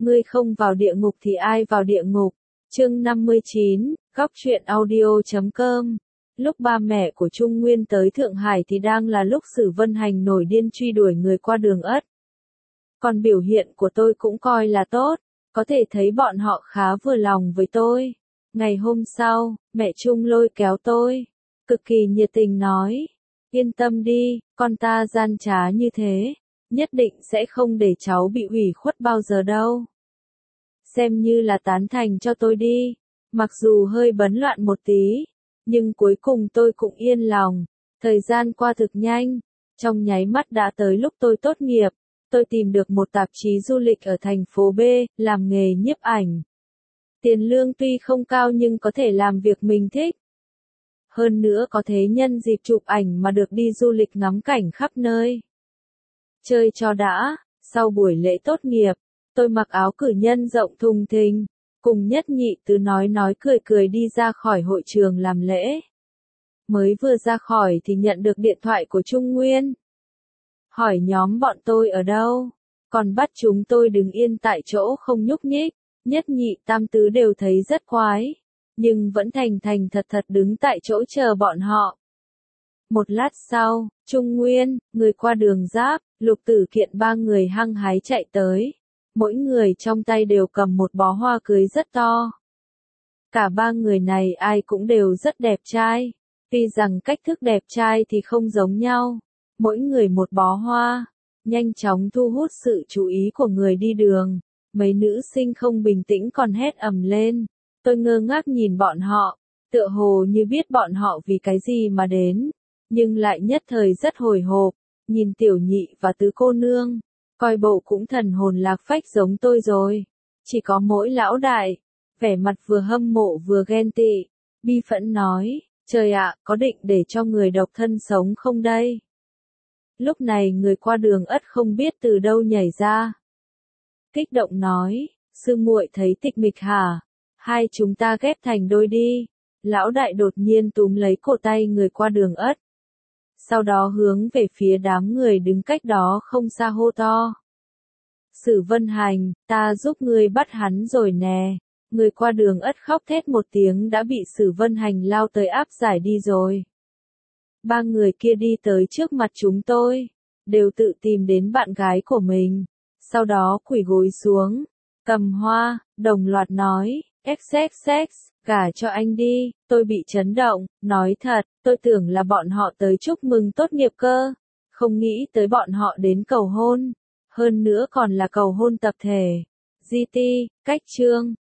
Ngươi không vào địa ngục thì ai vào địa ngục? Chương 59, Góc truyện audio.com. Lúc ba mẹ của Trung Nguyên tới Thượng Hải thì đang là lúc Sử Vân Hành nổi điên truy đuổi người qua đường ất. Còn biểu hiện của tôi cũng coi là tốt, có thể thấy bọn họ khá vừa lòng với tôi. Ngày hôm sau, mẹ Trung lôi kéo tôi, cực kỳ nhiệt tình nói, yên tâm đi, con ta gian trá như thế, nhất định sẽ không để cháu bị ủy khuất bao giờ đâu. Xem như là tán thành cho tôi đi, mặc dù hơi bấn loạn một tí, nhưng cuối cùng tôi cũng yên lòng. Thời gian qua thực nhanh, trong nháy mắt đã tới lúc tôi tốt nghiệp. Tôi tìm được một tạp chí du lịch ở thành phố B, làm nghề nhiếp ảnh. Tiền lương tuy không cao nhưng có thể làm việc mình thích. Hơn nữa có thể nhân dịp chụp ảnh mà được đi du lịch ngắm cảnh khắp nơi. Chơi cho đã, sau buổi lễ tốt nghiệp, tôi mặc áo cử nhân rộng thùng thình, cùng Nhất Nhị Tứ nói cười cười đi ra khỏi hội trường làm lễ. Mới vừa ra khỏi thì nhận được điện thoại của Trung Nguyên. Hỏi nhóm bọn tôi ở đâu, còn bắt chúng tôi đứng yên tại chỗ không nhúc nhích. Nhất Nhị Tam Tứ đều thấy rất quái, nhưng vẫn thành thành thật thật đứng tại chỗ chờ bọn họ. Một lát sau, Trung Nguyên, người qua đường Giáp, Lục Tử Kiện ba người hăng hái chạy tới. Mỗi người trong tay đều cầm một bó hoa cưới rất to. Cả ba người này ai cũng đều rất đẹp trai. Tuy rằng cách thức đẹp trai thì không giống nhau. Mỗi người một bó hoa, nhanh chóng thu hút sự chú ý của người đi đường. Mấy nữ sinh không bình tĩnh còn hét ầm lên. Tôi ngơ ngác nhìn bọn họ, tựa hồ như biết bọn họ vì cái gì mà đến, nhưng lại nhất thời rất hồi hộp. Nhìn Tiểu Nhị và Tứ cô nương, coi bộ cũng thần hồn lạc phách giống tôi rồi. Chỉ có mỗi lão đại, vẻ mặt vừa hâm mộ vừa ghen tị, bi phẫn nói, trời ạ, có định để cho người độc thân sống không đây? Lúc này người qua đường ất không biết từ đâu nhảy ra. Kích động nói, sư muội thấy tịch mịch hả? Hai chúng ta ghép thành đôi đi. Lão đại đột nhiên túm lấy cổ tay người qua đường ất. Sau đó hướng về phía đám người đứng cách đó không xa hô to. Sử Vân Hành, ta giúp ngươi bắt hắn rồi nè. Người qua đường ất khóc thét một tiếng đã bị Sử Vân Hành lao tới áp giải đi rồi. Ba người kia đi tới trước mặt chúng tôi, đều tự tìm đến bạn gái của mình. Sau đó quỳ gối xuống, cầm hoa, đồng loạt nói, XXX, gả cho anh đi. Tôi bị chấn động, nói thật, tôi tưởng là bọn họ tới chúc mừng tốt nghiệp cơ. Không nghĩ tới bọn họ đến cầu hôn. Hơn nữa còn là cầu hôn tập thể. GT, cách chương.